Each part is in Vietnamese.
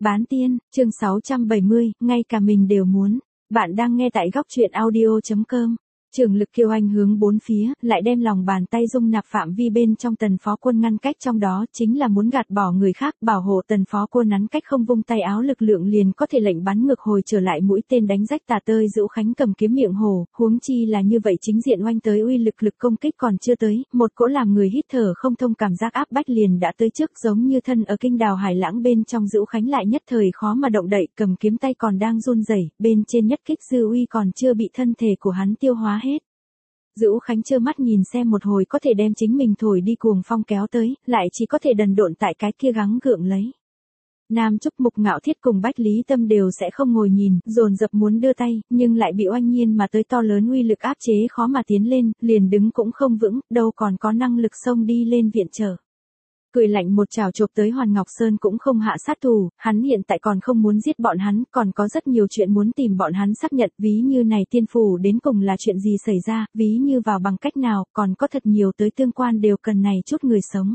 Bán tiên, chương 670, ngay cả mình đều muốn. Bạn đang nghe tại góc truyện audio.com. Trường Lực Kiêu Anh hướng bốn phía, lại đem lòng bàn tay dung nạp phạm vi bên trong Tần Phó Quân ngăn cách, trong đó chính là muốn gạt bỏ người khác, bảo hộ Tần Phó Quân nắn cách không vung tay áo lực lượng liền có thể lệnh bắn ngược hồi trở lại mũi tên đánh rách tà tơi Dữu Khánh cầm kiếm miệng hổ, huống chi là như vậy chính diện oanh tới uy lực công kích còn chưa tới, một cỗ làm người hít thở không thông cảm giác áp bách liền đã tới trước, giống như thân ở kinh đào hải lãng bên trong Dữu Khánh lại nhất thời khó mà động đậy, cầm kiếm tay còn đang run rẩy, bên trên nhất kích dư uy còn chưa bị thân thể của hắn tiêu hóa hết. Dữu Khánh trơ mắt nhìn xem một hồi có thể đem chính mình thổi đi cuồng phong kéo tới, lại chỉ có thể đần độn tại cái kia gắng gượng lấy. Nam Trúc Mục Ngạo Thiết cùng Bách Lý Tâm đều sẽ không ngồi nhìn, dồn dập muốn đưa tay, nhưng lại bị oanh nhiên mà tới to lớn uy lực áp chế khó mà tiến lên, liền đứng cũng không vững, đâu còn có năng lực xông đi lên viện trợ. Cười lạnh một chảo chộp tới Hoàn Ngọc Sơn cũng không hạ sát thủ, hắn hiện tại còn không muốn giết bọn hắn, còn có rất nhiều chuyện muốn tìm bọn hắn xác nhận, ví như này tiên phủ đến cùng là chuyện gì xảy ra, ví như vào bằng cách nào, còn có thật nhiều tới tương quan đều cần này chút người sống.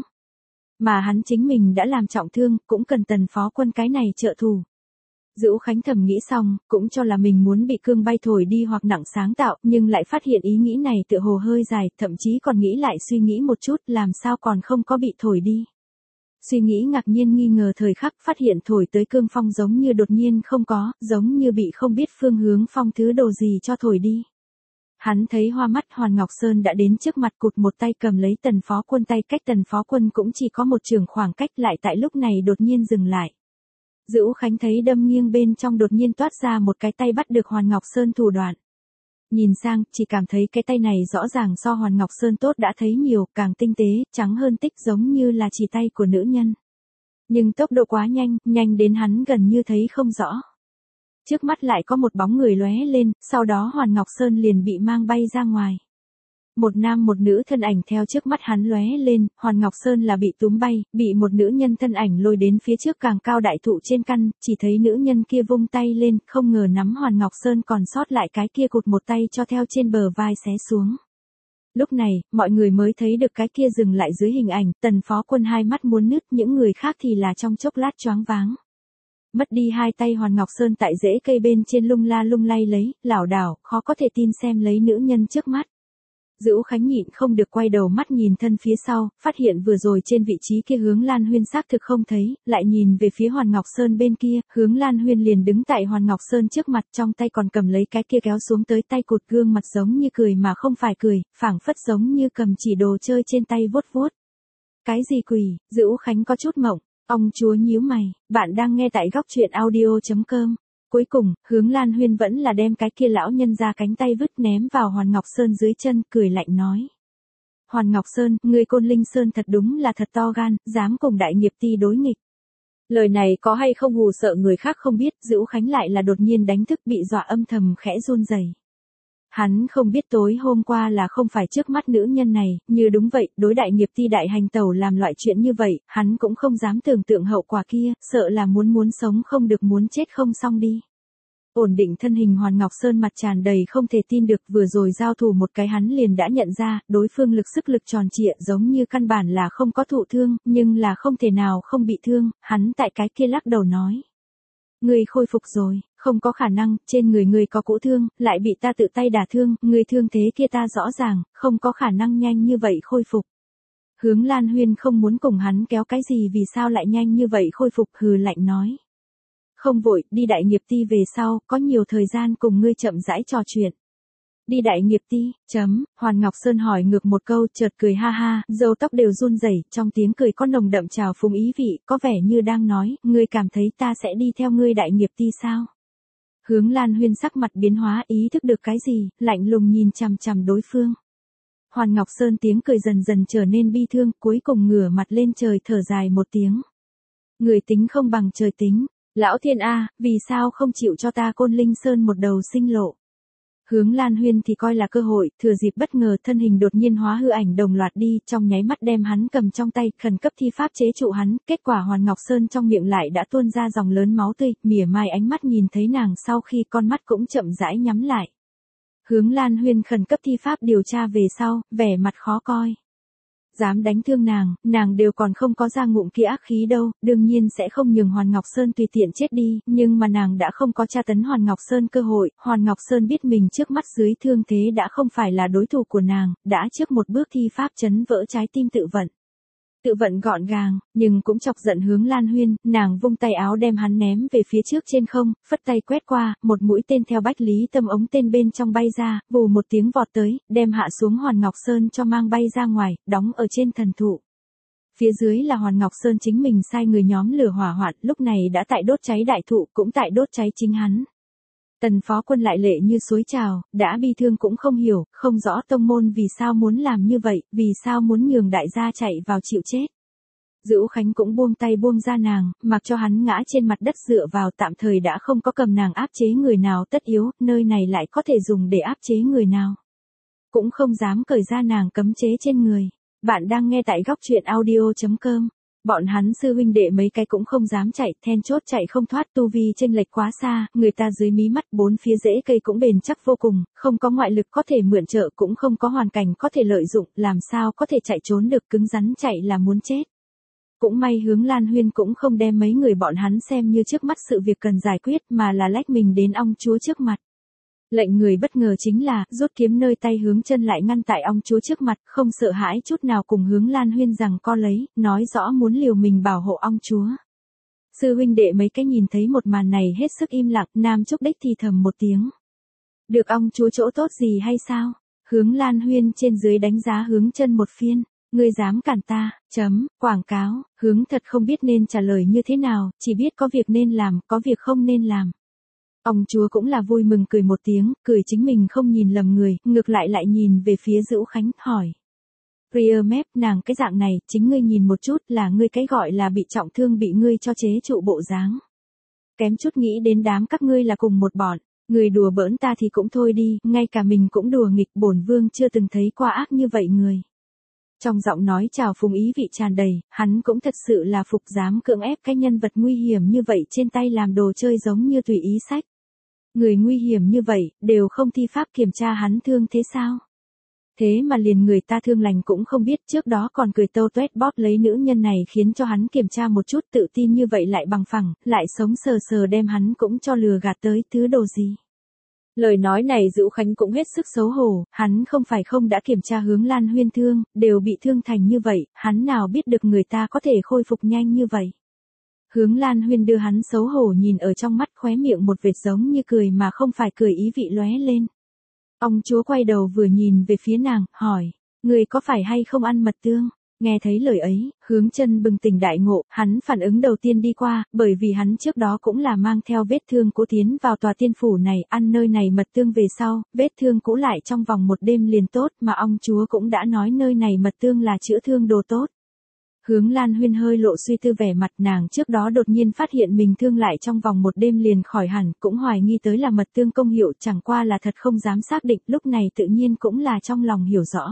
Mà hắn chính mình đã làm trọng thương, cũng cần Tần Phó Quân cái này trợ thủ. Dữu Khánh thầm nghĩ xong, cũng cho là mình muốn bị cương bay thổi đi hoặc nặng sáng tạo, nhưng lại phát hiện ý nghĩ này tựa hồ hơi dài, thậm chí còn nghĩ lại suy nghĩ một chút, làm sao còn không có bị thổi đi. Suy nghĩ ngạc nhiên nghi ngờ thời khắc, phát hiện thổi tới cương phong giống như đột nhiên không có, giống như bị không biết phương hướng phong thứ đồ gì cho thổi đi. Hắn thấy hoa mắt, Hoàn Ngọc Sơn đã đến trước mặt, cụt một tay cầm lấy Tần Phó Quân, tay cách Tần Phó Quân cũng chỉ có một chưởng khoảng cách, lại tại lúc này đột nhiên dừng lại. Dữu Khánh thấy đâm nghiêng bên trong đột nhiên toát ra một cái tay bắt được Hoàn Ngọc Sơn thủ đoạn. Nhìn sang, chỉ cảm thấy cái tay này rõ ràng so Hoàn Ngọc Sơn tốt đã thấy nhiều, càng tinh tế, trắng hơn tích, giống như là chỉ tay của nữ nhân. Nhưng tốc độ quá nhanh, nhanh đến hắn gần như thấy không rõ. Trước mắt lại có một bóng người lóe lên, sau đó Hoàn Ngọc Sơn liền bị mang bay ra ngoài. Một nam một nữ thân ảnh theo trước mắt hắn lóe lên, Hoàn Ngọc Sơn là bị túm bay, bị một nữ nhân thân ảnh lôi đến phía trước càng cao đại thụ trên căn, chỉ thấy nữ nhân kia vung tay lên, không ngờ nắm Hoàn Ngọc Sơn còn sót lại cái kia cụt một tay cho theo trên bờ vai xé xuống. Lúc này, mọi người mới thấy được cái kia dừng lại dưới hình ảnh, Tần Phó Quân hai mắt muốn nứt, những người khác thì là trong chốc lát choáng váng. Mất đi hai tay Hoàn Ngọc Sơn tại rễ cây bên trên lung la lung lay lấy, lảo đảo, khó có thể tin xem lấy nữ nhân trước mắt. Dữu Khánh nhịn không được quay đầu mắt nhìn thân phía sau, phát hiện vừa rồi trên vị trí kia Hướng Lan Huyên xác thực không thấy, lại nhìn về phía Hoàn Ngọc Sơn bên kia, Hướng Lan Huyên liền đứng tại Hoàn Ngọc Sơn trước mặt, trong tay còn cầm lấy cái kia kéo xuống tới tay cụt, gương mặt giống như cười mà không phải cười, phảng phất giống như cầm chỉ đồ chơi trên tay vuốt vuốt. Cái gì quỷ? Dữu Khánh có chút mộng, ông chúa nhíu mày, bạn đang nghe tại góc truyện audio.com. Cuối cùng, Hướng Lan Huyên vẫn là đem cái kia lão nhân ra cánh tay vứt ném vào Hoàn Ngọc Sơn dưới chân, cười lạnh nói. Hoàn Ngọc Sơn, người Côn Linh Sơn thật đúng là thật to gan, dám cùng đại nghiệp ti đối nghịch. Lời này có hay không hù sợ người khác không biết, Dữu Khánh lại là đột nhiên đánh thức, bị dọa âm thầm khẽ run rẩy. Hắn không biết tối hôm qua là không phải trước mắt nữ nhân này, như đúng vậy, đối đại nghiệp ti đại hành tẩu làm loại chuyện như vậy, hắn cũng không dám tưởng tượng hậu quả kia, sợ là muốn sống không được, muốn chết không xong đi. Ổn định thân hình, Hoàn Ngọc Sơn mặt tràn đầy không thể tin được, vừa rồi giao thủ một cái hắn liền đã nhận ra, đối phương sức lực tròn trịa, giống như căn bản là không có thụ thương, nhưng là không thể nào không bị thương, hắn tại cái kia lắc đầu nói. Ngươi khôi phục rồi, không có khả năng, trên người ngươi có cỗ thương, lại bị ta tự tay đả thương, ngươi thương thế kia ta rõ ràng, không có khả năng nhanh như vậy khôi phục. Hướng Lan Huyên không muốn cùng hắn kéo cái gì, vì sao lại nhanh như vậy khôi phục, hừ lạnh nói. Không vội, đi đại nghiệp ti về sau, có nhiều thời gian cùng ngươi chậm rãi trò chuyện. Đi đại nghiệp ti, Hoàn Ngọc Sơn hỏi ngược một câu, chợt cười ha ha, râu tóc đều run rẩy, trong tiếng cười có nồng đậm trào phúng ý vị, có vẻ như đang nói, ngươi cảm thấy ta sẽ đi theo ngươi đại nghiệp ti sao? Hướng Lan Huyên sắc mặt biến hóa, ý thức được cái gì, lạnh lùng nhìn chằm chằm đối phương. Hoàn Ngọc Sơn tiếng cười dần dần trở nên bi thương, cuối cùng ngửa mặt lên trời thở dài một tiếng. Người tính không bằng trời tính. Lão thiên A, vì sao không chịu cho ta Côn Linh Sơn một đầu sinh lộ? Hướng Lan Huyên thì coi là cơ hội, thừa dịp bất ngờ thân hình đột nhiên hóa hư ảnh đồng loạt đi, trong nháy mắt đem hắn cầm trong tay, khẩn cấp thi pháp chế trụ hắn, kết quả Hoàn Ngọc Sơn trong miệng lại đã tuôn ra dòng lớn máu tươi, mỉa mai ánh mắt nhìn thấy nàng sau khi con mắt cũng chậm rãi nhắm lại. Hướng Lan Huyên khẩn cấp thi pháp điều tra về sau, vẻ mặt khó coi. Dám đánh thương nàng đều còn không có ra ngụm kia ác khí đâu, đương nhiên sẽ không nhường Hoàn Ngọc Sơn tùy tiện chết đi, nhưng mà nàng đã không có tra tấn Hoàn Ngọc Sơn cơ hội, Hoàn Ngọc Sơn biết mình trước mắt dưới thương thế đã không phải là đối thủ của nàng, đã trước một bước thi pháp chấn vỡ trái tim tự vận. Tự vận gọn gàng, nhưng cũng chọc giận Hướng Lan Huyên, nàng vung tay áo đem hắn ném về phía trước trên không, phất tay quét qua, một mũi tên theo Bách Lý Tâm ống tên bên trong bay ra, vù một tiếng vọt tới, đem hạ xuống Hoàn Ngọc Sơn cho mang bay ra ngoài, đóng ở trên thần thụ. Phía dưới là Hoàn Ngọc Sơn chính mình sai người nhóm lửa hỏa hoạn, lúc này đã tại đốt cháy đại thụ, cũng tại đốt cháy chính hắn. Tần Phó Quân lại lệ như suối trào, đã bi thương cũng không hiểu, không rõ tông môn vì sao muốn làm như vậy, vì sao muốn nhường đại gia chạy vào chịu chết. Dữu Khánh cũng buông tay buông ra nàng, mặc cho hắn ngã trên mặt đất dựa vào, tạm thời đã không có cầm nàng áp chế người nào tất yếu, nơi này lại có thể dùng để áp chế người nào. Cũng không dám cởi ra nàng cấm chế trên người. Bạn đang nghe tại góc truyện audio.com. Bọn hắn sư huynh đệ mấy cái cũng không dám chạy, then chốt chạy không thoát, tu vi chênh lệch quá xa, người ta dưới mí mắt bốn phía rễ cây cũng bền chắc vô cùng, không có ngoại lực có thể mượn trợ, cũng không có hoàn cảnh có thể lợi dụng, làm sao có thể chạy trốn được, cứng rắn chạy là muốn chết. Cũng may Hướng Lan Huyên cũng không đem mấy người bọn hắn xem như trước mắt sự việc cần giải quyết, mà là lách mình đến ong chúa trước mặt. Lệnh người bất ngờ chính là, rút kiếm nơi tay Hướng Chân lại ngăn tại ong chúa trước mặt, không sợ hãi chút nào cùng Hướng Lan Huyên rằng co lấy, nói rõ muốn liều mình bảo hộ ong chúa. Sư huynh đệ mấy cái nhìn thấy một màn này hết sức im lặng, Nam Trúc Đích thì thầm một tiếng. Được ong chúa chỗ tốt gì hay sao? Hướng Lan Huyên trên dưới đánh giá Hướng Chân một phiên. Ngươi dám cản ta, quảng cáo, Hướng thật không biết nên trả lời như thế nào, chỉ biết có việc nên làm, có việc không nên làm. Ông chúa cũng là vui mừng cười một tiếng, cười chính mình không nhìn lầm người, ngược lại nhìn về phía Dữu Khánh, hỏi. Priamep, nàng cái dạng này, chính ngươi nhìn một chút, là ngươi cái gọi là bị trọng thương bị ngươi cho chế trụ bộ dáng. Kém chút nghĩ đến đám các ngươi là cùng một bọn, người đùa bỡn ta thì cũng thôi đi, ngay cả mình cũng đùa nghịch, bổn vương chưa từng thấy qua ác như vậy người. Trong giọng nói chào phúng ý vị tràn đầy, hắn cũng thật sự là phục dám cưỡng ép cái nhân vật nguy hiểm như vậy trên tay làm đồ chơi giống như tùy ý sách. Người nguy hiểm như vậy, đều không thi pháp kiểm tra hắn thương thế sao? Thế mà liền người ta thương lành cũng không biết, trước đó còn cười tâu tuét bóp lấy nữ nhân này khiến cho hắn kiểm tra một chút, tự tin như vậy lại bằng phẳng, lại sống sờ sờ đem hắn cũng cho lừa gạt tới thứ đồ gì. Lời nói này Dữu Khánh cũng hết sức xấu hổ, hắn không phải không đã kiểm tra Hướng Lan Huyên thương, đều bị thương thành như vậy, hắn nào biết được người ta có thể khôi phục nhanh như vậy. Hướng Lan Huyên đưa hắn xấu hổ nhìn ở trong mắt, khóe miệng một vệt giống như cười mà không phải cười ý vị lóe lên. Ông chúa quay đầu vừa nhìn về phía nàng, hỏi, người có phải hay không ăn mật tương? Nghe thấy lời ấy, Hướng Chân bừng tỉnh đại ngộ, hắn phản ứng đầu tiên đi qua, bởi vì hắn trước đó cũng là mang theo vết thương cũ tiến vào tòa tiên phủ này, ăn nơi này mật tương về sau, vết thương cũ lại trong vòng một đêm liền tốt, mà ông chúa cũng đã nói nơi này mật tương là chữa thương đồ tốt. Hướng Lan Huyên hơi lộ suy tư vẻ mặt, nàng trước đó đột nhiên phát hiện mình thương lại trong vòng một đêm liền khỏi hẳn, cũng hoài nghi tới là mật tương công hiệu, chẳng qua là thật không dám xác định, lúc này tự nhiên cũng là trong lòng hiểu rõ.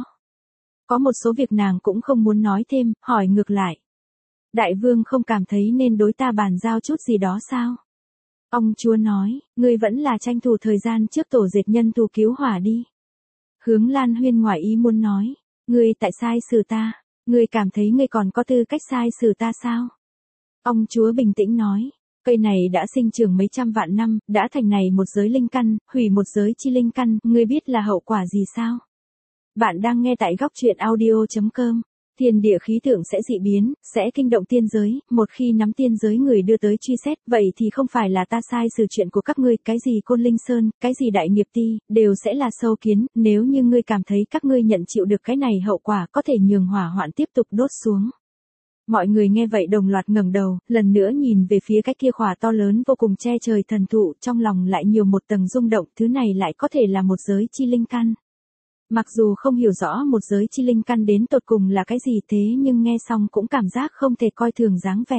Có một số việc nàng cũng không muốn nói thêm, hỏi ngược lại. Đại vương không cảm thấy nên đối ta bàn giao chút gì đó sao? Ông chúa nói, ngươi vẫn là tranh thủ thời gian trước tổ dệt nhân tù cứu hỏa đi. Hướng Lan Huyên ngoài ý muốn nói, ngươi tại sai xử ta, ngươi cảm thấy ngươi còn có tư cách sai xử ta sao? Ông chúa bình tĩnh nói, cây này đã sinh trưởng mấy trăm vạn năm, đã thành này một giới linh căn, hủy một giới chi linh căn, ngươi biết là hậu quả gì sao? Bạn đang nghe tại góc truyện audio.com. Thiên địa khí tượng sẽ dị biến, sẽ kinh động tiên giới, một khi nắm tiên giới người đưa tới truy xét, vậy thì không phải là ta sai xử chuyện của các ngươi, cái gì Côn Linh Sơn, cái gì Đại Nghiệp Ti, đều sẽ là sâu kiến, nếu như ngươi cảm thấy các ngươi nhận chịu được cái này hậu quả có thể nhường hỏa hoạn tiếp tục đốt xuống. Mọi người nghe vậy đồng loạt ngẩng đầu, lần nữa nhìn về phía cái kia khỏa to lớn vô cùng che trời thần thụ, trong lòng lại nhiều một tầng rung động, thứ này lại có thể là một giới chi linh căn. Mặc dù không hiểu rõ một giới chi linh căn đến tột cùng là cái gì thế nhưng nghe xong cũng cảm giác không thể coi thường dáng vẻ.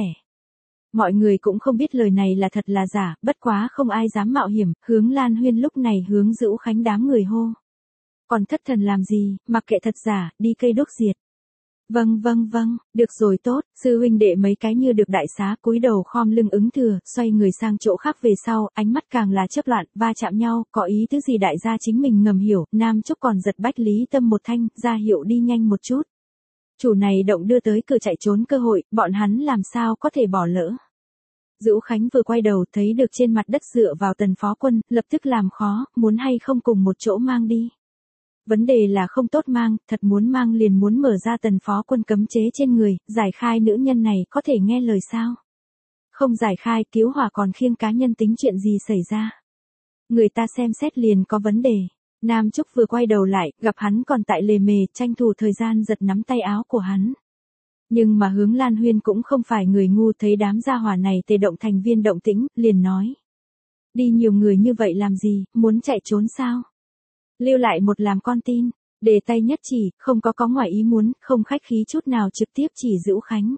Mọi người cũng không biết lời này là thật là giả, bất quá không ai dám mạo hiểm, Hướng Lan Huyên lúc này hướng Dữu Khánh đám người hô. Còn thất thần làm gì, mặc kệ thật giả, đi cây đốt diệt. Vâng, được rồi tốt, sư huynh đệ mấy cái như được đại xá, cúi đầu khom lưng ứng thừa, xoay người sang chỗ khác về sau, ánh mắt càng là chớp loạn, va chạm nhau, có ý tứ gì đại gia chính mình ngầm hiểu, Nam Trúc còn giật Bách Lý Tâm một thanh, ra hiệu đi nhanh một chút. Chủ này động đưa tới cửa chạy trốn cơ hội, bọn hắn làm sao có thể bỏ lỡ. Dữu Khánh vừa quay đầu thấy được trên mặt đất dựa vào Tần Phó Quân, lập tức làm khó, muốn hay không cùng một chỗ mang đi. Vấn đề là không tốt mang, thật muốn mang liền muốn mở ra Tần Phó Quân cấm chế trên người, giải khai nữ nhân này có thể nghe lời sao. Không giải khai cứu hỏa còn khiêng cá nhân tính chuyện gì xảy ra. Người ta xem xét liền có vấn đề. Nam Trúc vừa quay đầu lại, gặp hắn còn tại lề mề, tranh thủ thời gian giật nắm tay áo của hắn. Nhưng mà Hướng Lan Huyên cũng không phải người ngu, thấy đám gia hỏa này tề động thành viên động tĩnh, liền nói. Đi nhiều người như vậy làm gì, muốn chạy trốn sao? Lưu lại một làm con tin, đề tay nhất chỉ, không có ngoài ý muốn, không khách khí chút nào trực tiếp chỉ Dữu Khánh.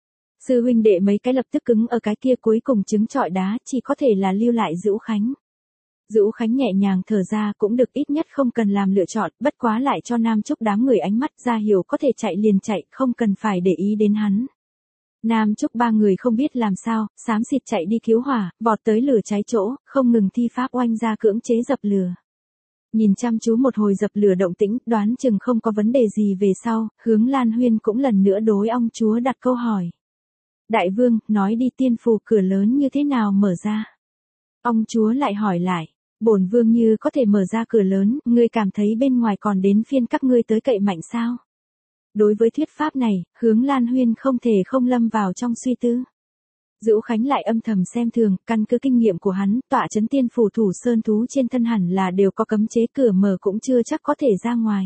Sư huynh đệ mấy cái lập tức cứng ở cái kia cuối cùng trứng trọi đá, chỉ có thể là lưu lại Dữu Khánh. Dữu Khánh nhẹ nhàng thở ra, cũng được, ít nhất không cần làm lựa chọn, bất quá lại cho Nam Trúc đám người ánh mắt ra hiểu có thể chạy liền chạy, không cần phải để ý đến hắn. Nam Trúc ba người không biết làm sao, xám xịt chạy đi cứu hỏa, vọt tới lửa cháy chỗ, không ngừng thi pháp oanh ra cưỡng chế dập lửa. Nhìn chăm chú một hồi dập lửa động tĩnh, đoán chừng không có vấn đề gì về sau, Hướng Lan Huyên cũng lần nữa đối ông chúa đặt câu hỏi. Đại vương, nói đi, tiên phù cửa lớn như thế nào mở ra? Ông chúa lại hỏi lại. Bổn vương như có thể mở ra cửa lớn, ngươi cảm thấy bên ngoài còn đến phiên các ngươi tới cậy mạnh sao? Đối với thuyết pháp này, Hướng Lan Huyên không thể không lâm vào trong suy tư. Dữu Khánh lại âm thầm xem thường, căn cứ kinh nghiệm của hắn, tọa trấn tiên phủ thủ sơn thú trên thân hẳn là đều có cấm chế, cửa mở cũng chưa chắc có thể ra ngoài.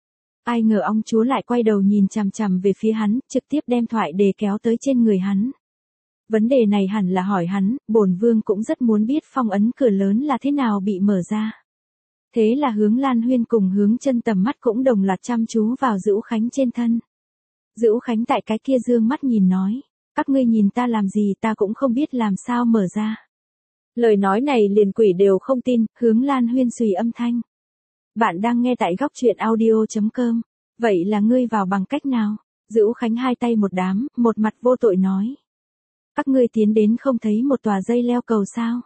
Ai ngờ ông chúa lại quay đầu nhìn chằm chằm về phía hắn, trực tiếp đem thoại đề kéo tới trên người hắn. Vấn đề này hẳn là hỏi hắn, bổn vương cũng rất muốn biết phong ấn cửa lớn là thế nào bị mở ra. Thế là Hướng Lan Huyên cùng Hướng Chân tầm mắt cũng đồng loạt chăm chú vào Dữu Khánh trên thân. Dữu Khánh tại cái kia dương mắt nhìn nói, các ngươi nhìn ta làm gì, ta cũng không biết làm sao mở ra. Lời nói này liền quỷ đều không tin, Hướng Lan Huyên xùy âm thanh. Bạn đang nghe tại góc truyện audio.com, vậy là ngươi vào bằng cách nào? Dữu Khánh hai tay một đám, một mặt vô tội nói. Các ngươi tiến đến không thấy một tòa dây leo cầu sao?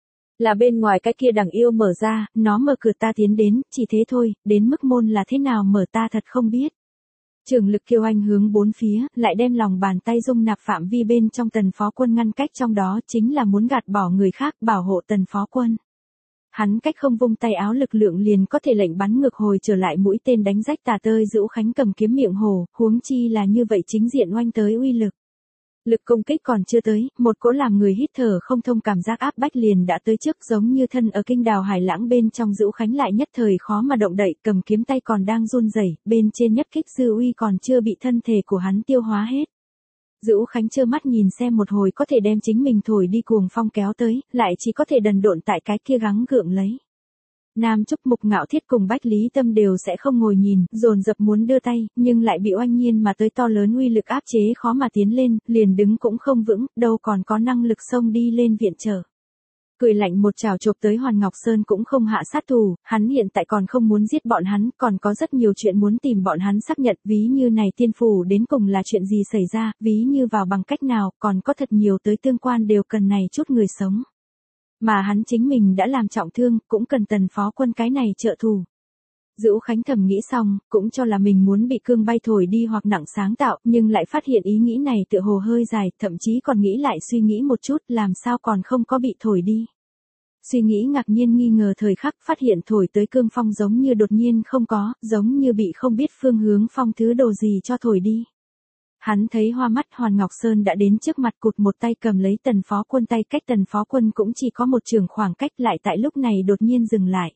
Là bên ngoài cái kia đằng yêu mở ra, nó mở cửa ta tiến đến, chỉ thế thôi, đến mức môn là thế nào mở ta thật không biết. Trường Lực Kiêu Anh hướng bốn phía, lại đem lòng bàn tay dung nạp phạm vi bên trong Tần Phó Quân ngăn cách, trong đó chính là muốn gạt bỏ người khác, bảo hộ Tần Phó Quân. Hắn cách không vung tay áo, lực lượng liền có thể lệnh bắn ngược hồi trở lại, mũi tên đánh rách tà tơi. Dữu Khánh cầm kiếm miệng hồ, huống chi là như vậy chính diện oanh tới uy lực. Lực công kích còn chưa tới, một cỗ làm người hít thở không thông cảm giác áp bách liền đã tới trước, giống như thân ở kinh đào hải lãng bên trong. Dữu Khánh lại nhất thời khó mà động đậy, cầm kiếm tay còn đang run rẩy, bên trên nhất kích dư uy còn chưa bị thân thể của hắn tiêu hóa hết. Dữu Khánh trơ mắt nhìn xem một hồi có thể đem chính mình thổi đi cuồng phong kéo tới, lại chỉ có thể đần độn tại cái kia gắng gượng lấy. Nam Trúc, Mục Ngạo Thiết cùng Bách Lý Tâm đều sẽ không ngồi nhìn, dồn dập muốn đưa tay, nhưng lại bị oanh nhiên mà tới to lớn uy lực áp chế, khó mà tiến lên, liền đứng cũng không vững, đâu còn có năng lực xông đi lên viện trợ. Cười lạnh một chảo chộp tới Hoàn Ngọc Sơn cũng không hạ sát thủ, hắn hiện tại còn không muốn giết bọn hắn, còn có rất nhiều chuyện muốn tìm bọn hắn xác nhận, ví như này tiên phủ đến cùng là chuyện gì xảy ra, ví như vào bằng cách nào, còn có thật nhiều tới tương quan đều cần này chút người sống. Mà hắn chính mình đã làm trọng thương, cũng cần Tần Phó Quân cái này trợ thủ. Dữu Khánh thầm nghĩ xong, cũng cho là mình muốn bị cương bay thổi đi hoặc nặng sáng tạo, nhưng lại phát hiện ý nghĩ này tựa hồ hơi dài, thậm chí còn nghĩ lại suy nghĩ một chút, làm sao còn không có bị thổi đi. Suy nghĩ ngạc nhiên nghi ngờ thời khắc, phát hiện thổi tới cương phong giống như đột nhiên không có, giống như bị không biết phương hướng phong thứ đồ gì cho thổi đi. Hắn thấy hoa mắt, Hoàn Ngọc Sơn đã đến trước mặt, cụt một tay cầm lấy Tần Phó Quân, tay cách Tần Phó Quân cũng chỉ có một trường khoảng cách, lại tại lúc này đột nhiên dừng lại.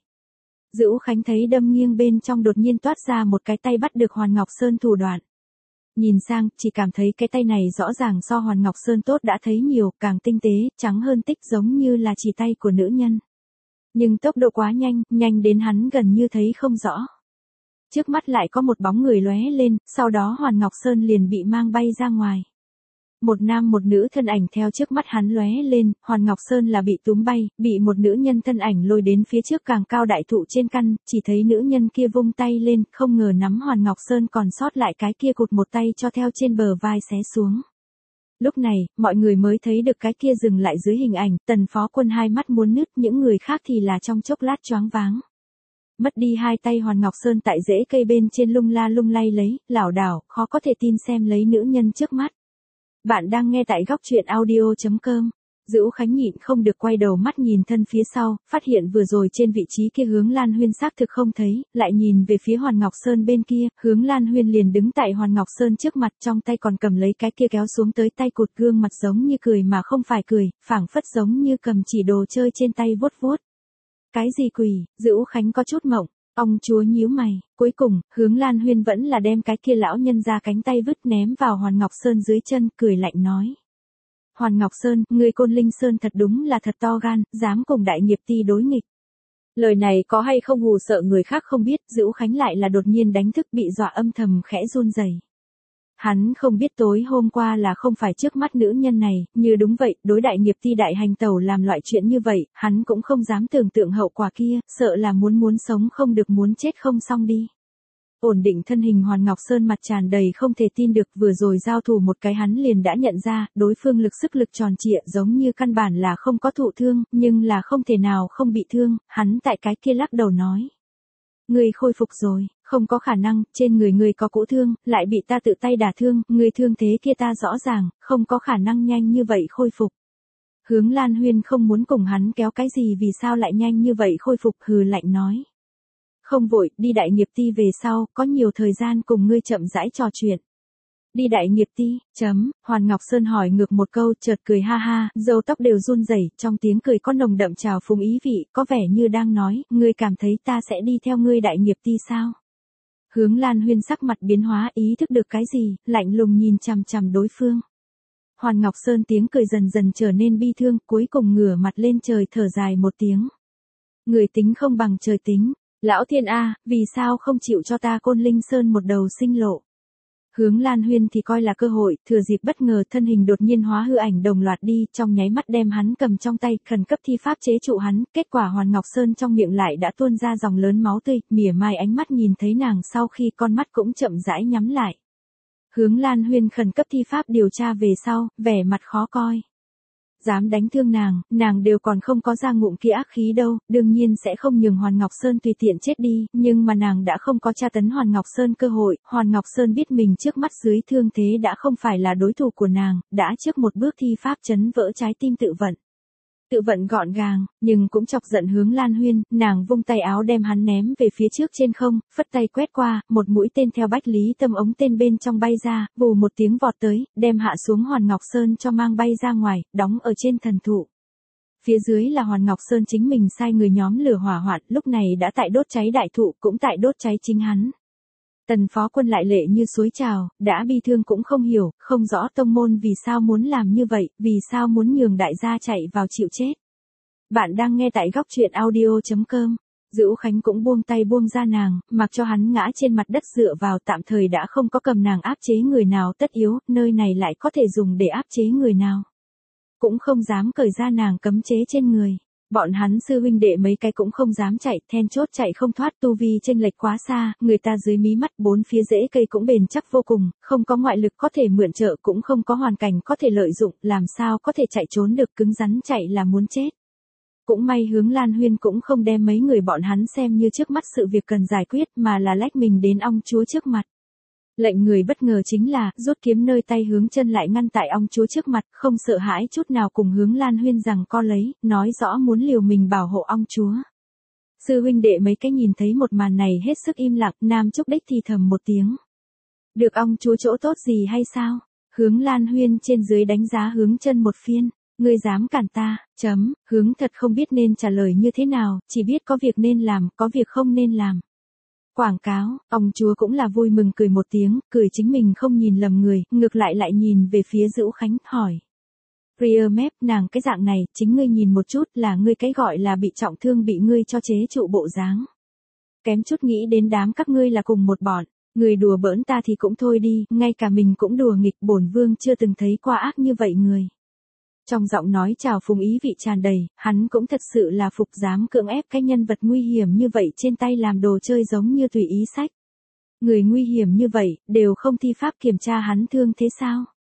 Dữu Khánh thấy đâm nghiêng bên trong đột nhiên toát ra một cái tay bắt được Hoàn Ngọc Sơn thủ đoạn. Nhìn sang, chỉ cảm thấy cái tay này rõ ràng so Hoàn Ngọc Sơn tốt đã thấy nhiều, càng tinh tế, trắng hơn tích, giống như là chỉ tay của nữ nhân. Nhưng tốc độ quá nhanh, nhanh đến hắn gần như thấy không rõ. Trước mắt lại có một bóng người lóe lên, sau đó Hoàn Ngọc Sơn liền bị mang bay ra ngoài. Một nam một nữ thân ảnh theo trước mắt hắn lóe lên, Hoàn Ngọc Sơn là bị túm bay, bị một nữ nhân thân ảnh lôi đến phía trước càng cao đại thụ trên căn, chỉ thấy nữ nhân kia vung tay lên, không ngờ nắm Hoàn Ngọc Sơn còn sót lại cái kia cụt một tay cho theo trên bờ vai xé xuống. Lúc này, mọi người mới thấy được cái kia dừng lại dưới hình ảnh, Tần Phó Quân hai mắt muốn nứt, những người khác thì là trong chốc lát choáng váng. mất đi hai tay Hoàn Ngọc Sơn tại rễ cây bên trên lung la lung lay lấy, lảo đảo, khó có thể tin xem lấy nữ nhân trước mắt. Bạn đang nghe tại góc truyện audio.com. Dữu Khánh nhịn không được quay đầu mắt nhìn thân phía sau, phát hiện vừa rồi trên vị trí kia Hướng Lan Huyên xác thực không thấy, lại nhìn về phía Hoàn Ngọc Sơn bên kia, Hướng Lan Huyên liền đứng tại Hoàn Ngọc Sơn trước mặt, trong tay còn cầm lấy cái kia kéo xuống tới tay cụt, gương mặt giống như cười mà không phải cười, phảng phất giống như cầm chỉ đồ chơi trên tay vuốt vuốt. Cái gì quỷ? Dữu Khánh có chút mộng. Ông chúa nhíu mày, cuối cùng, Hướng Lan Huyên vẫn là đem cái kia lão nhân ra cánh tay vứt ném vào Hoàn Ngọc Sơn dưới chân, cười lạnh nói. Hoàn Ngọc Sơn, người Côn Linh Sơn thật đúng là thật to gan, dám cùng đại nghiệp ti đối nghịch. Lời này có hay không hù sợ người khác không biết, Dữu Khánh lại là đột nhiên đánh thức bị dọa âm thầm khẽ run rẩy. Hắn không biết tối hôm qua là không phải trước mắt nữ nhân này, như đúng vậy, đối đại nghiệp ti đại hành tẩu làm loại chuyện như vậy, hắn cũng không dám tưởng tượng hậu quả kia, sợ là muốn sống không được, muốn chết không xong đi. Ổn định thân hình Hoàn Ngọc Sơn mặt tràn đầy không thể tin được, vừa rồi giao thủ một cái hắn liền đã nhận ra, đối phương sức lực tròn trịa giống như căn bản là không có thụ thương, nhưng là không thể nào không bị thương, hắn tại cái kia lắc đầu nói. Người khôi phục rồi, không có khả năng, trên người người có cỗ thương, lại bị ta tự tay đả thương, người thương thế kia ta rõ ràng, không có khả năng nhanh như vậy khôi phục. Hướng Lan Huyên không muốn cùng hắn kéo cái gì, vì sao lại nhanh như vậy khôi phục, hừ lạnh nói. Không vội, đi đại nghiệp ti về sau, có nhiều thời gian cùng ngươi chậm rãi trò chuyện. Đi đại nghiệp ti, Hoàn Ngọc Sơn hỏi ngược một câu, chợt cười ha ha, râu tóc đều run rẩy, trong tiếng cười có nồng đậm trào phúng ý vị, có vẻ như đang nói, ngươi cảm thấy ta sẽ đi theo ngươi đại nghiệp ti sao? Hướng Lan Huyên sắc mặt biến hóa, ý thức được cái gì, lạnh lùng nhìn chằm chằm đối phương. Hoàn Ngọc Sơn tiếng cười dần dần trở nên bi thương, cuối cùng ngửa mặt lên trời thở dài một tiếng. Người tính không bằng trời tính. Lão thiên A, vì sao không chịu cho ta Côn Linh Sơn một đầu sinh lộ? Hướng Lan Huyên thì coi là cơ hội, thừa dịp bất ngờ thân hình đột nhiên hóa hư ảnh đồng loạt đi, trong nháy mắt đem hắn cầm trong tay, khẩn cấp thi pháp chế trụ hắn, kết quả Hoàn Ngọc Sơn trong miệng lại đã tuôn ra dòng lớn máu tươi, mỉa mai ánh mắt nhìn thấy nàng sau khi con mắt cũng chậm rãi nhắm lại. Hướng Lan Huyên khẩn cấp thi pháp điều tra về sau, vẻ mặt khó coi. Dám đánh thương nàng đều còn không có ra ngụm kia ác khí đâu, đương nhiên sẽ không nhường Hoàn Ngọc Sơn tùy tiện chết đi, nhưng mà nàng đã không có tra tấn Hoàn Ngọc Sơn cơ hội, Hoàn Ngọc Sơn biết mình trước mắt dưới thương thế đã không phải là đối thủ của nàng, đã trước một bước thi pháp chấn vỡ trái tim tự vận. Tự vận gọn gàng, nhưng cũng chọc giận Hướng Lan Huyên, nàng vung tay áo đem hắn ném về phía trước trên không, phất tay quét qua, một mũi tên theo Bách Lý Tâm ống tên bên trong bay ra, vù một tiếng vọt tới, đem hạ xuống Hoàn Ngọc Sơn cho mang bay ra ngoài, đóng ở trên thần thụ. Phía dưới là Hoàn Ngọc Sơn chính mình sai người nhóm lửa hỏa hoạn, lúc này đã tại đốt cháy đại thụ, cũng tại đốt cháy chính hắn. Tần Phó Quân lại lệ như suối trào, đã bi thương cũng không hiểu, không rõ tông môn vì sao muốn làm như vậy, vì sao muốn nhường đại gia chạy vào chịu chết. Bạn đang nghe tại góc truyện audio.com. Dữu Khánh cũng buông tay buông ra nàng, mặc cho hắn ngã trên mặt đất dựa vào, tạm thời đã không có cầm nàng áp chế người nào tất yếu, nơi này lại có thể dùng để áp chế người nào. Cũng không dám cởi ra nàng cấm chế trên người. Bọn hắn sư huynh đệ mấy cái cũng không dám chạy, then chốt chạy không thoát, tu vi chênh lệch quá xa, người ta dưới mí mắt bốn phía rễ cây cũng bền chắc vô cùng, không có ngoại lực có thể mượn trợ, cũng không có hoàn cảnh có thể lợi dụng, làm sao có thể chạy trốn được, cứng rắn chạy là muốn chết. Cũng may Hướng Lan Huyên cũng không đem mấy người bọn hắn xem như trước mắt sự việc cần giải quyết, mà là lách mình đến ong chúa trước mặt. Lệnh người bất ngờ chính là, rút kiếm nơi tay Hướng Chân lại ngăn tại ong chúa trước mặt, không sợ hãi chút nào cùng Hướng Lan Huyên rằng co lấy, nói rõ muốn liều mình bảo hộ ong chúa. Sư huynh đệ mấy cái nhìn thấy một màn này hết sức im lặng, Nam Trúc Đích thì thầm một tiếng. Được ong chúa chỗ tốt gì hay sao? Hướng Lan Huyên trên dưới đánh giá Hướng Chân một phiên. Ngươi dám cản ta, Hướng thật không biết nên trả lời như thế nào, chỉ biết có việc nên làm, có việc không nên làm. Quảng cáo, ông chúa cũng là vui mừng cười một tiếng, cười chính mình không nhìn lầm người, ngược lại nhìn về phía Dữu Khánh, hỏi. Priya Mep, nàng cái dạng này, chính ngươi nhìn một chút, là ngươi cái gọi là bị trọng thương bị ngươi cho chế trụ bộ dáng. Kém chút nghĩ đến đám các ngươi là cùng một bọn, người đùa bỡn ta thì cũng thôi đi, ngay cả mình cũng đùa nghịch, bổn vương chưa từng thấy qua ác như vậy người. Trong giọng nói trào phúng ý vị tràn đầy, hắn cũng thật sự là phục, dám cưỡng ép cái nhân vật nguy hiểm như vậy trên tay làm đồ chơi giống như tùy ý sách. Người nguy hiểm như vậy, đều không thi pháp kiểm tra hắn thương thế sao?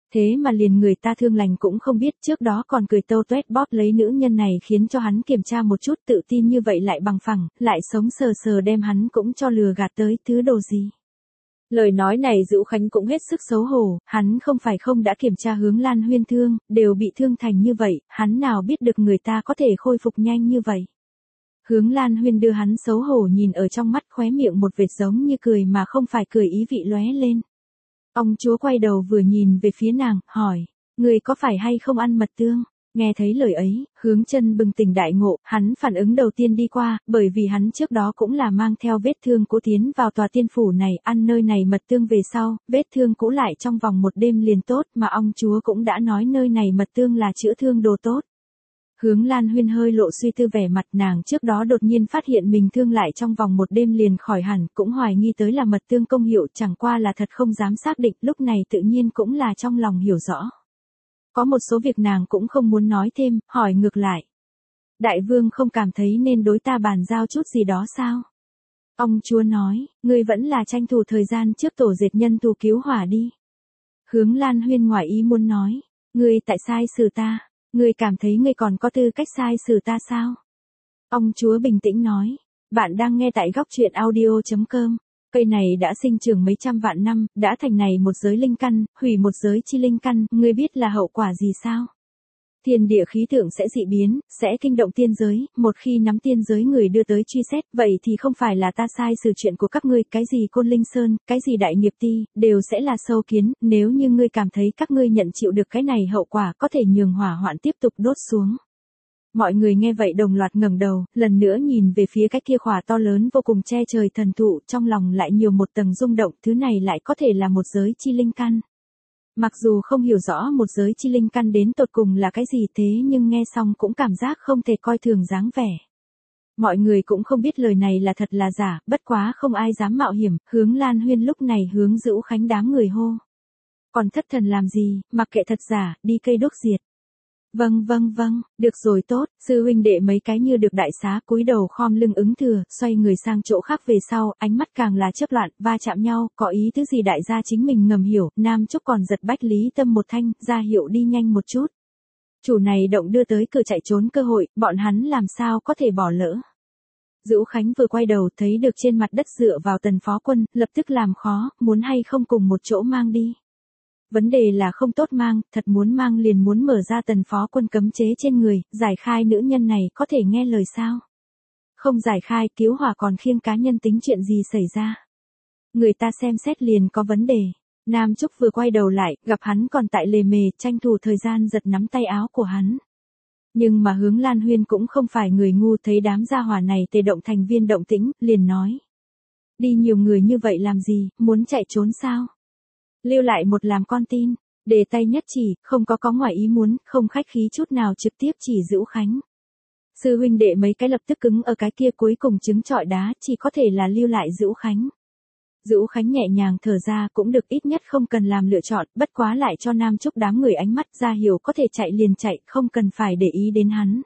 Thế mà liền người ta thương lành cũng không biết, trước đó còn cười tâu tuét bóp lấy nữ nhân này khiến cho hắn kiểm tra một chút, tự tin như vậy lại bằng phẳng, lại sống sờ sờ đem hắn cũng cho lừa gạt tới, thứ đồ gì. Lời nói này Dữu Khánh cũng hết sức xấu hổ, hắn không phải không đã kiểm tra Hướng Lan Huyên thương, đều bị thương thành như vậy, hắn nào biết được người ta có thể khôi phục nhanh như vậy. Hướng Lan Huyên đưa hắn xấu hổ nhìn ở trong mắt, khóe miệng một vệt giống như cười mà không phải cười ý vị lóe lên. Ông chúa quay đầu vừa nhìn về phía nàng, hỏi, người có phải hay không ăn mật tương? Nghe thấy lời ấy, Hướng Chân bừng tỉnh đại ngộ, hắn phản ứng đầu tiên đi qua, bởi vì hắn trước đó cũng là mang theo vết thương cũ tiến vào tòa tiên phủ này, ăn nơi này mật tương về sau, vết thương cũ lại trong vòng một đêm liền tốt, mà ông chúa cũng đã nói nơi này mật tương là chữa thương đồ tốt. Hướng Lan Huyên hơi lộ suy tư vẻ mặt, nàng trước đó đột nhiên phát hiện mình thương lại trong vòng một đêm liền khỏi hẳn, cũng hoài nghi tới là mật tương công hiệu, chẳng qua là thật không dám xác định, lúc này tự nhiên cũng là trong lòng hiểu rõ. Có một số việc nàng cũng không muốn nói thêm, hỏi ngược lại. Đại vương không cảm thấy nên đối ta bàn giao chút gì đó sao? Ông chúa nói, ngươi vẫn là tranh thủ thời gian trước tổ dệt nhân tù cứu hỏa đi. Hướng Lan Huyên ngoài ý muốn nói, ngươi tại sai xử ta, ngươi cảm thấy ngươi còn có tư cách sai xử ta sao? Ông chúa bình tĩnh nói, bạn đang nghe tại góc truyện audio.com. Cây này đã sinh trưởng mấy trăm vạn năm, đã thành này một giới linh căn, hủy một giới chi linh căn, ngươi biết là hậu quả gì sao? Thiên địa khí tượng sẽ dị biến, sẽ kinh động tiên giới, một khi nắm tiên giới người đưa tới truy xét, vậy thì không phải là ta sai xử chuyện của các ngươi, cái gì Côn Linh Sơn, cái gì Đại Nghiệp Ti, đều sẽ là sâu kiến, nếu như ngươi cảm thấy các ngươi nhận chịu được cái này hậu quả có thể nhường hỏa hoạn tiếp tục đốt xuống. Mọi người nghe vậy đồng loạt ngẩng đầu, lần nữa nhìn về phía cái kia khỏa to lớn vô cùng che trời thần thụ, trong lòng lại nhiều một tầng rung động, thứ này lại có thể là một giới chi linh căn. Mặc dù không hiểu rõ một giới chi linh căn đến tột cùng là cái gì, thế nhưng nghe xong cũng cảm giác không thể coi thường dáng vẻ. Mọi người cũng không biết lời này là thật là giả, bất quá không ai dám mạo hiểm, Hướng Lan Huyên lúc này hướng Dữu Khánh đám người hô. Còn thất thần làm gì, mặc kệ thật giả, đi cây đốt diệt. Vâng, được rồi tốt, sư huynh đệ mấy cái như được đại xá, cúi đầu khom lưng ứng thừa, xoay người sang chỗ khác về sau, ánh mắt càng là chớp loạn, va chạm nhau, có ý thứ gì đại gia chính mình ngầm hiểu, Nam Trúc còn giật Bách Lý Tâm một thanh, ra hiệu đi nhanh một chút. Chủ này động đưa tới cửa chạy trốn cơ hội, bọn hắn làm sao có thể bỏ lỡ. Dữu Khánh vừa quay đầu thấy được trên mặt đất dựa vào Tần Phó Quân, lập tức làm khó, muốn hay không cùng một chỗ mang đi. Vấn đề là không tốt mang, thật muốn mang liền muốn mở ra Tần Phó Quân cấm chế trên người, giải khai nữ nhân này có thể nghe lời sao? Không giải khai, cứu hỏa còn khiêng cá nhân tính chuyện gì xảy ra? Người ta xem xét liền có vấn đề. Nam Trúc vừa quay đầu lại, gặp hắn còn tại lề mề, tranh thủ thời gian giật nắm tay áo của hắn. Nhưng mà Hướng Lan Huyên cũng không phải người ngu, thấy đám gia hỏa này tề động thành viên động tĩnh, liền nói. Đi nhiều người như vậy làm gì, muốn chạy trốn sao? Lưu lại một làm con tin, đề tay nhất chỉ, không có ngoài ý muốn, không khách khí chút nào trực tiếp chỉ Dữu Khánh. Sư huynh đệ mấy cái lập tức cứng ở cái kia cuối cùng trứng trọi đá, chỉ có thể là lưu lại Dữu Khánh. Dữu Khánh nhẹ nhàng thở ra, cũng được, ít nhất không cần làm lựa chọn, bất quá lại cho Nam Trúc đám người ánh mắt ra hiểu có thể chạy liền chạy, không cần phải để ý đến hắn.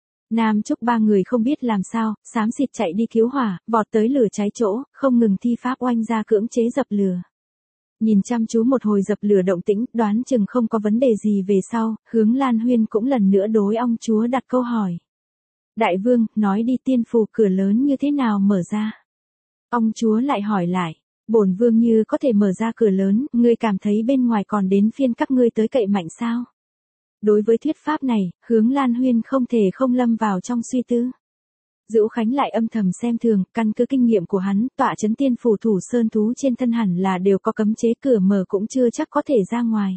Nam Trúc ba người không biết làm sao, xám xịt chạy đi cứu hỏa, vọt tới lửa cháy chỗ, không ngừng thi pháp oanh ra cưỡng chế dập lửa. Nhìn chăm chú một hồi dập lửa động tĩnh, đoán chừng không có vấn đề gì về sau, Hướng Lan Huyên cũng lần nữa đối ông chúa đặt câu hỏi. Đại vương, nói đi, tiên phù cửa lớn như thế nào mở ra? Ông chúa lại hỏi lại, bổn vương như có thể mở ra cửa lớn, ngươi cảm thấy bên ngoài còn đến phiên các ngươi tới cậy mạnh sao? Đối với thuyết pháp này, Hướng Lan Huyên không thể không lâm vào trong suy tư. Dữu Khánh lại âm thầm xem thường, căn cứ kinh nghiệm của hắn, tọa trấn tiên phủ thủ sơn thú trên thân hẳn là đều có cấm chế, cửa mở cũng chưa chắc có thể ra ngoài.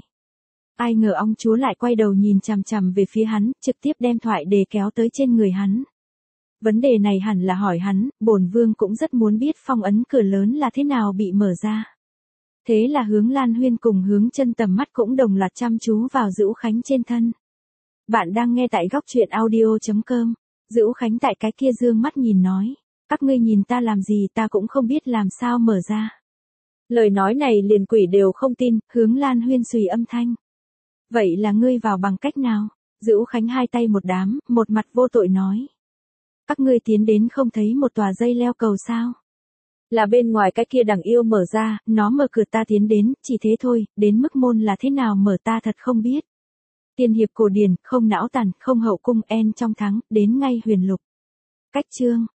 Ai ngờ ông chúa lại quay đầu nhìn chằm chằm về phía hắn, trực tiếp đem thoại đề kéo tới trên người hắn. Vấn đề này hẳn là hỏi hắn, bổn vương cũng rất muốn biết phong ấn cửa lớn là thế nào bị mở ra. Thế là Hướng Lan Huyên cùng Hướng Chân tầm mắt cũng đồng loạt chăm chú vào Dữu Khánh trên thân. Bạn đang nghe tại góc truyện audio.com. Dữu Khánh tại cái kia dương mắt nhìn nói, các ngươi nhìn ta làm gì, ta cũng không biết làm sao mở ra. Lời nói này liền quỷ đều không tin, Hướng Lan Huyên xùy âm thanh. Vậy là ngươi vào bằng cách nào? Dữu Khánh hai tay một đám, một mặt vô tội nói. Các ngươi tiến đến không thấy một tòa dây leo cầu sao? Là bên ngoài cái kia đằng yêu mở ra, nó mở cửa ta tiến đến, chỉ thế thôi, đến mức môn là thế nào mở ta thật không biết. Tiên hiệp cổ điển, không não tàn, không hậu cung en trong thắng, đến ngay huyền lục. Cách chương.